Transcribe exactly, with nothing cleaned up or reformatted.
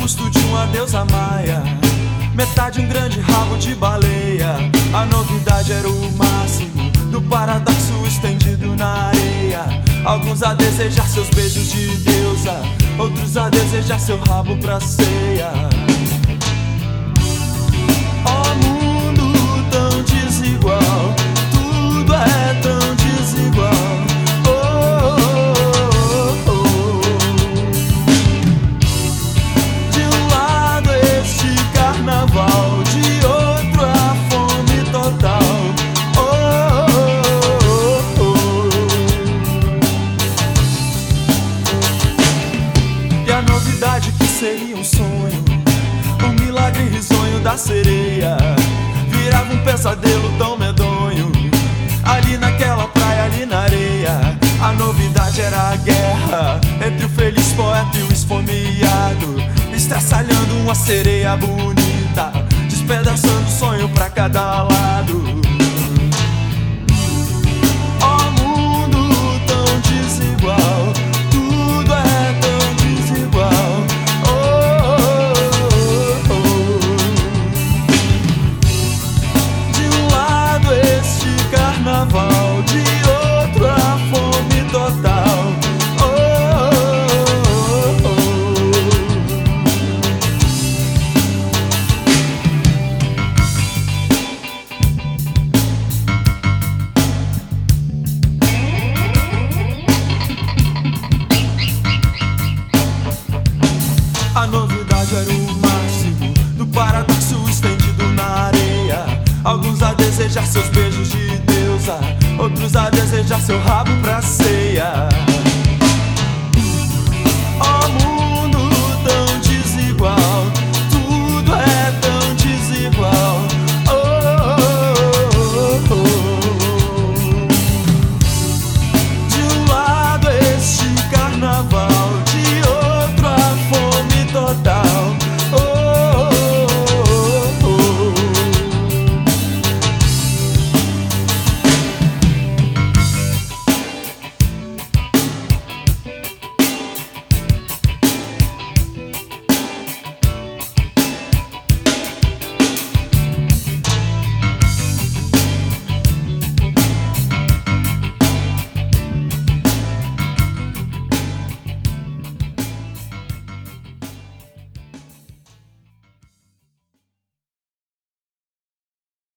busto de uma deusa maia, metade um grande rabo de baleia. A novidade era o máximo do paradoxo estendido na areia. Alguns a desejar seus beijos de deusa, outros a desejar seu rabo pra ceia. Ó mundo tão desigual, tudo é tão desigual. Oh, oh, oh. De um lado este carnaval, de outro a fome total. Oh, oh, oh. E a novidade que seria um sonho, um milagre risonho da sereia, virava um pesadelo tão medonho. Ali naquela praia, ali na areia, a novidade era a guerra entre o feliz poeta e o esfomeado, estraçalhando uma sereia bonita, despedaçando o sonho pra cada lado. Ó mundo tão desigual, tudo é tão desigual. Carnaval, de outro a fome total. Oh, oh, oh. A novidade era o máximo do paradoxo estendido na areia. Alguns a desejar seus beijos de deusa, outros a desejar seu rabo pra ser.